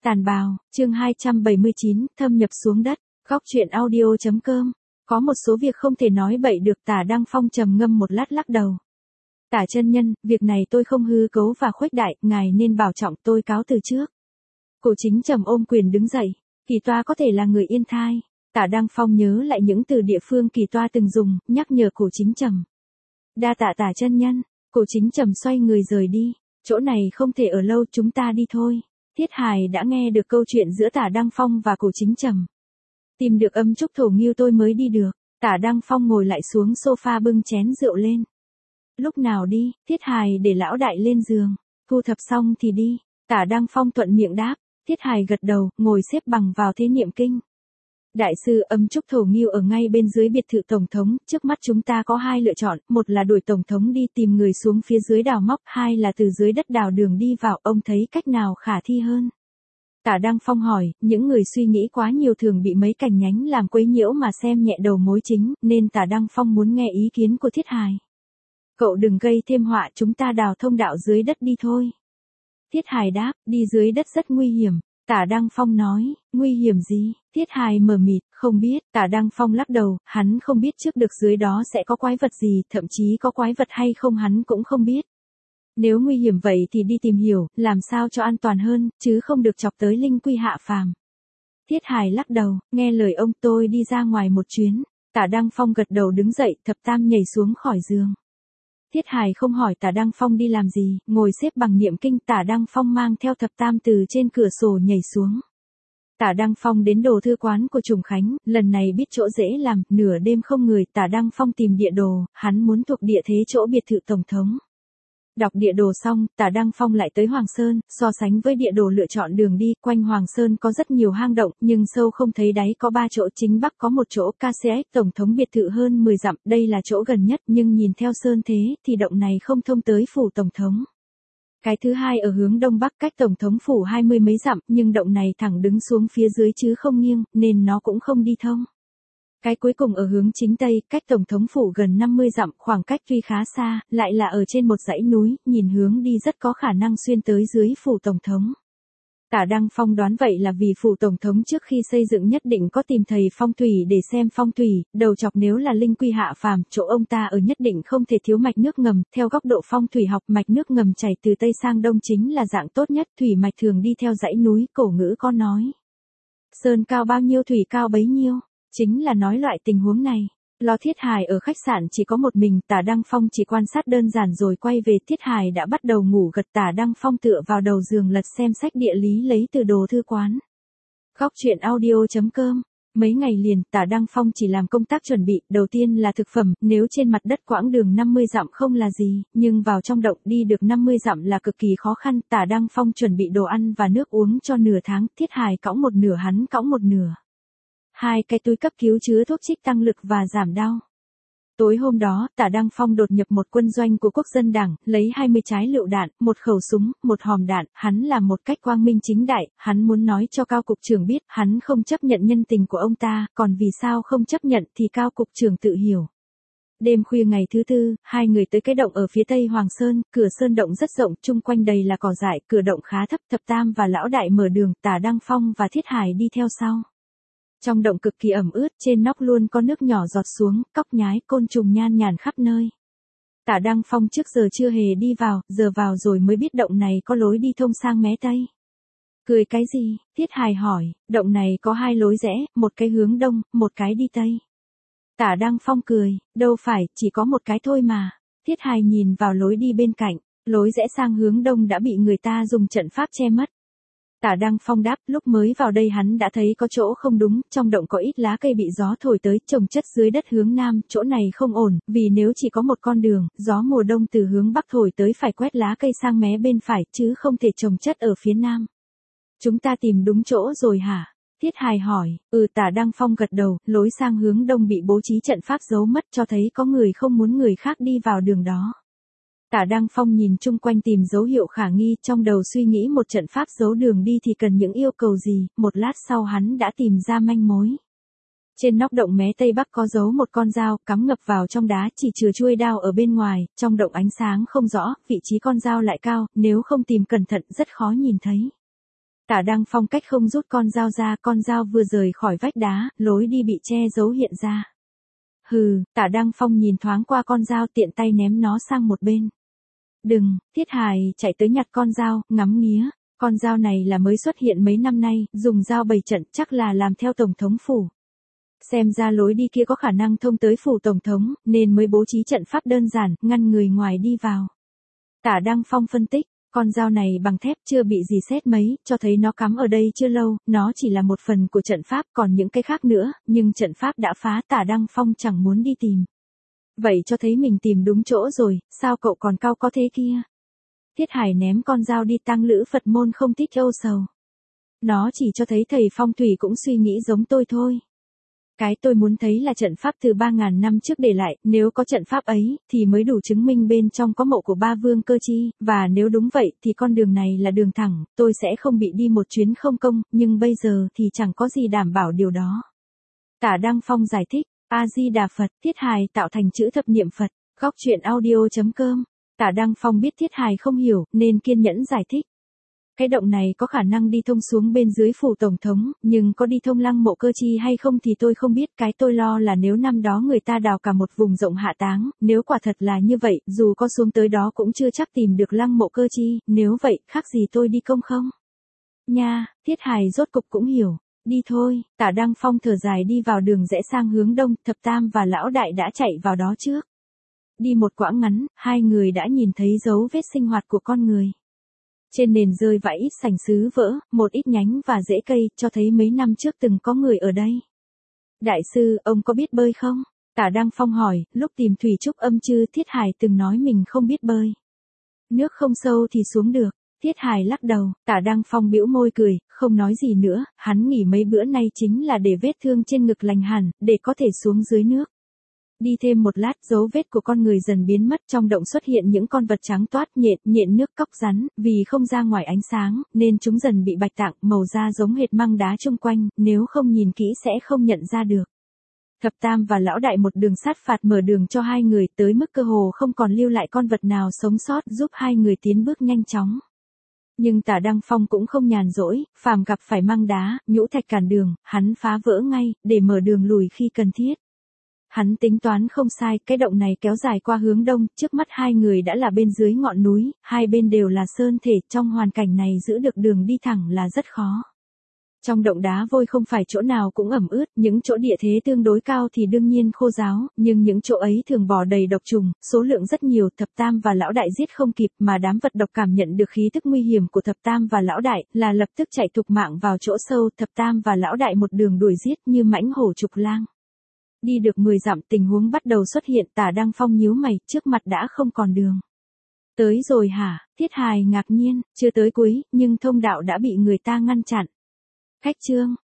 Tàn bào, chương 279, thâm nhập xuống đất, góc truyện audio.com. Có một số việc không thể nói bậy được. Tả Đăng Phong trầm ngâm một lát lắc đầu. Tả chân nhân, việc này tôi không hư cấu và khuếch đại, ngài nên bảo trọng, tôi cáo từ trước. Cổ Chính Trầm ôm quyền đứng dậy. Kỳ toa có thể là người Yên Thai. Tả Đăng Phong nhớ lại những từ địa phương kỳ toa từng dùng, nhắc nhở Cổ Chính Trầm. Đa tạ Tả chân nhân. Cổ Chính Trầm xoay người rời đi. Chỗ này không thể ở lâu, chúng ta đi thôi. Thiết Hài đã nghe được câu chuyện giữa Tả Đăng Phong và Cổ Chính Trầm. Tìm được âm trúc thổ nghiêu tôi mới đi được. Tả Đăng Phong ngồi lại xuống sofa bưng chén rượu lên. Lúc nào đi? Thiết Hài để lão đại lên giường. Thu thập xong thì đi. Tả Đăng Phong thuận miệng đáp. Thiết Hài gật đầu, ngồi xếp bằng vào thế niệm kinh. Đại sư, âm trúc thổ nghiêu ở ngay bên dưới biệt thự tổng thống, trước mắt chúng ta có hai lựa chọn, một là đuổi tổng thống đi tìm người xuống phía dưới đào móc, hai là từ dưới đất đào đường đi vào, ông thấy cách nào khả thi hơn? Tả Đăng Phong hỏi, những người suy nghĩ quá nhiều thường bị mấy cành nhánh làm quấy nhiễu mà xem nhẹ đầu mối chính, nên Tả Đăng Phong muốn nghe ý kiến của Thiết Hài. Cậu đừng gây thêm họa, chúng ta đào thông đạo dưới đất đi thôi. Thiết Hài đáp, đi dưới đất rất nguy hiểm. Tả Đăng Phong nói, nguy hiểm gì? Thiết Hài mờ mịt, không biết. Tả Đăng Phong lắc đầu, hắn không biết trước được dưới đó sẽ có quái vật gì, thậm chí có quái vật hay không hắn cũng không biết. Nếu nguy hiểm vậy thì đi tìm hiểu, làm sao cho an toàn hơn, chứ không được chọc tới linh quy hạ phàm. Thiết Hài lắc đầu, nghe lời ông, tôi đi ra ngoài một chuyến. Tả Đăng Phong gật đầu đứng dậy, thập tam nhảy xuống khỏi giường. Thiết Hài không hỏi Tả Đăng Phong đi làm gì, ngồi xếp bằng niệm kinh. Tả Đăng Phong mang theo thập tam từ trên cửa sổ nhảy xuống. Tả Đăng Phong đến đồ thư quán của Trùng Khánh, lần này biết chỗ dễ làm, nửa đêm không người, Tả Đăng Phong tìm địa đồ, hắn muốn thuộc địa thế chỗ biệt thự tổng thống. Đọc địa đồ xong, Tả Đăng Phong lại tới Hoàng Sơn, so sánh với địa đồ lựa chọn đường đi, quanh Hoàng Sơn có rất nhiều hang động, nhưng sâu không thấy đáy, có 3 chỗ, chính bắc có một chỗ, KCX tổng thống biệt thự hơn 10 dặm, đây là chỗ gần nhất, nhưng nhìn theo sơn thế, thì động này không thông tới phủ tổng thống. Cái thứ hai ở hướng đông bắc cách tổng thống phủ 20 mấy dặm, nhưng động này thẳng đứng xuống phía dưới chứ không nghiêng, nên nó cũng không đi thông. Cái cuối cùng ở hướng chính tây, cách tổng thống phủ gần 50 dặm, khoảng cách tuy khá xa, lại là ở trên một dãy núi, nhìn hướng đi rất có khả năng xuyên tới dưới phủ tổng thống. Tả Đăng Phong đoán vậy là vì phủ tổng thống trước khi xây dựng nhất định có tìm thầy phong thủy để xem phong thủy, đầu chọc nếu là linh quy hạ phàm, chỗ ông ta ở nhất định không thể thiếu mạch nước ngầm, theo góc độ phong thủy học mạch nước ngầm chảy từ tây sang đông chính là dạng tốt nhất, thủy mạch thường đi theo dãy núi, cổ ngữ có nói. Sơn cao bao nhiêu thủy cao bấy nhiêu. Chính là nói loại tình huống này. Lo Thiết Hài ở khách sạn chỉ có một mình, Tả Đăng Phong chỉ quan sát đơn giản rồi quay về. Thiết Hài đã bắt đầu ngủ gật. Tả Đăng Phong tựa vào đầu giường lật xem sách địa lý lấy từ đồ thư quán. Góc truyện audio.com. Mấy ngày liền, Tả Đăng Phong chỉ làm công tác chuẩn bị, đầu tiên là thực phẩm, nếu trên mặt đất quãng đường 50 dặm không là gì, nhưng vào trong động đi được 50 dặm là cực kỳ khó khăn. Tả Đăng Phong chuẩn bị đồ ăn và nước uống cho nửa tháng, Thiết Hài cõng một nửa, hắn cõng một nửa. 2 cái túi cấp cứu chứa thuốc trích tăng lực và giảm đau. Tối hôm đó, Tả Đăng Phong đột nhập một quân doanh của Quốc dân Đảng, lấy 20 trái lựu đạn, một khẩu súng, một hòm đạn, hắn làm một cách quang minh chính đại, hắn muốn nói cho Cao cục trưởng biết, hắn không chấp nhận nhân tình của ông ta, còn vì sao không chấp nhận thì Cao cục trưởng tự hiểu. Đêm khuya ngày thứ tư, 2 người tới cái động ở phía tây Hoàng Sơn, cửa sơn động rất rộng, chung quanh đầy là cỏ dại, cửa động khá thấp, thập tam và lão đại mở đường, Tả Đăng Phong và Thiết Hài đi theo sau. Trong động cực kỳ ẩm ướt, trên nóc luôn có nước nhỏ giọt xuống, cóc nhái, côn trùng nhan nhản khắp nơi. Tả Đăng Phong trước giờ chưa hề đi vào, giờ vào rồi mới biết động này có lối đi thông sang mé tây. Cười cái gì? Thiết Hài hỏi, động này có 2 lối rẽ, một cái hướng đông, một cái đi tây. Tả Đăng Phong cười, đâu phải, chỉ có một cái thôi mà. Thiết Hài nhìn vào lối đi bên cạnh, lối rẽ sang hướng đông đã bị người ta dùng trận pháp che mất. Tả Đăng Phong đáp, lúc mới vào đây hắn đã thấy có chỗ không đúng, trong động có ít lá cây bị gió thổi tới, trồng chất dưới đất hướng nam, chỗ này không ổn, vì nếu chỉ có một con đường, gió mùa đông từ hướng bắc thổi tới phải quét lá cây sang mé bên phải, chứ không thể trồng chất ở phía nam. Chúng ta tìm đúng chỗ rồi hả? Thiết Hài hỏi, Tả Đăng Phong gật đầu, lối sang hướng đông bị bố trí trận pháp giấu mất cho thấy có người không muốn người khác đi vào đường đó. Tả Đăng Phong nhìn chung quanh tìm dấu hiệu khả nghi, trong đầu suy nghĩ một trận pháp giấu đường đi thì cần những yêu cầu gì, một lát sau hắn đã tìm ra manh mối. Trên nóc động mé tây bắc có giấu một con dao, cắm ngập vào trong đá, chỉ chừa chuôi đao ở bên ngoài, trong động ánh sáng không rõ, vị trí con dao lại cao, nếu không tìm cẩn thận rất khó nhìn thấy. Tả Đăng Phong cách không rút con dao ra, con dao vừa rời khỏi vách đá, lối đi bị che giấu hiện ra. Hừ, Tả Đăng Phong nhìn thoáng qua con dao tiện tay ném nó sang một bên. Đừng, Thiết Hải chạy tới nhặt con dao, ngắm nghía. Con dao này là mới xuất hiện mấy năm nay, dùng dao bày trận chắc là làm theo Tổng thống phủ. Xem ra lối đi kia có khả năng thông tới phủ Tổng thống, nên mới bố trí trận pháp đơn giản, ngăn người ngoài đi vào. Tả Đăng Phong phân tích, con dao này bằng thép chưa bị gì sét mấy, cho thấy nó cắm ở đây chưa lâu, nó chỉ là một phần của trận pháp còn những cái khác nữa, nhưng trận pháp đã phá. Tả Đăng Phong chẳng muốn đi tìm. Vậy cho thấy mình tìm đúng chỗ rồi, sao cậu còn cao có thế kia? Thiết Hải ném con dao đi, tăng lữ Phật môn không thích âu sầu. Nó chỉ cho thấy thầy phong thủy cũng suy nghĩ giống tôi thôi. Cái tôi muốn thấy là trận pháp từ 3.000 năm trước để lại, nếu có trận pháp ấy, thì mới đủ chứng minh bên trong có mộ của ba vương cơ chi, và nếu đúng vậy thì con đường này là đường thẳng, tôi sẽ không bị đi một chuyến không công, nhưng bây giờ thì chẳng có gì đảm bảo điều đó. Tả Đăng Phong giải thích, A-di-đà Phật, Thiết Hải tạo thành chữ thập niệm Phật, góc truyện audio.com. Tả Đăng Phong biết Thiết Hải không hiểu, nên kiên nhẫn giải thích. Cái động này có khả năng đi thông xuống bên dưới phủ Tổng thống, nhưng có đi thông lăng mộ cơ chi hay không thì tôi không biết. Cái tôi lo là nếu năm đó người ta đào cả một vùng rộng hạ táng, nếu quả thật là như vậy, dù có xuống tới đó cũng chưa chắc tìm được lăng mộ cơ chi, nếu vậy, khác gì tôi đi công không? Nha, Thiết Hải rốt cục cũng hiểu. Đi thôi, Tả Đăng Phong thở dài đi vào đường rẽ sang hướng đông, Thập Tam và Lão Đại đã chạy vào đó trước. Đi một quãng ngắn, hai người đã nhìn thấy dấu vết sinh hoạt của con người. Trên nền rơi vãi ít sành sứ vỡ, một ít nhánh và rễ cây, cho thấy mấy năm trước từng có người ở đây. Đại sư, ông có biết bơi không? Tả Đăng Phong hỏi, lúc tìm thủy trúc âm chư. Thiết Hải từng nói mình không biết bơi. Nước không sâu thì xuống được. Thiết Hải lắc đầu. Tả Đăng Phong bĩu môi cười, không nói gì nữa. Hắn nghỉ mấy bữa nay chính là để vết thương trên ngực lành hẳn, để có thể xuống dưới nước. Đi thêm một lát, dấu vết của con người dần biến mất, trong động xuất hiện những con vật trắng toát, nhện nước, cóc rắn, vì không ra ngoài ánh sáng, nên chúng dần bị bạch tạng, màu da giống hệt măng đá chung quanh, nếu không nhìn kỹ sẽ không nhận ra được. Thập Tam và Lão Đại một đường sát phạt mở đường cho hai người, tới mức cơ hồ không còn lưu lại con vật nào sống sót, giúp hai người tiến bước nhanh chóng. Nhưng Tả Đăng Phong cũng không nhàn rỗi, phàm gặp phải măng đá, nhũ thạch cản đường, hắn phá vỡ ngay, để mở đường lùi khi cần thiết. Hắn tính toán không sai, cái động này kéo dài qua hướng đông, trước mắt hai người đã là bên dưới ngọn núi, hai bên đều là sơn thể, trong hoàn cảnh này giữ được đường đi thẳng là rất khó. Trong động đá vôi không phải chỗ nào cũng ẩm ướt, những chỗ địa thế tương đối cao thì đương nhiên khô ráo, nhưng những chỗ ấy thường bò đầy độc trùng, số lượng rất nhiều. Thập Tam và Lão Đại giết không kịp, mà đám vật độc cảm nhận được khí tức nguy hiểm của Thập Tam và Lão Đại, là lập tức chạy thục mạng vào chỗ sâu. Thập Tam và Lão Đại một đường đuổi giết như mãnh hổ trục lang. Đi được 10 dặm, tình huống bắt đầu xuất hiện. Tả Đăng Phong nhíu mày, trước mặt đã không còn đường. Tới rồi hả? Thiết Hải ngạc nhiên, chưa tới cuối, nhưng thông đạo đã bị người ta ngăn chặn. Khách trương,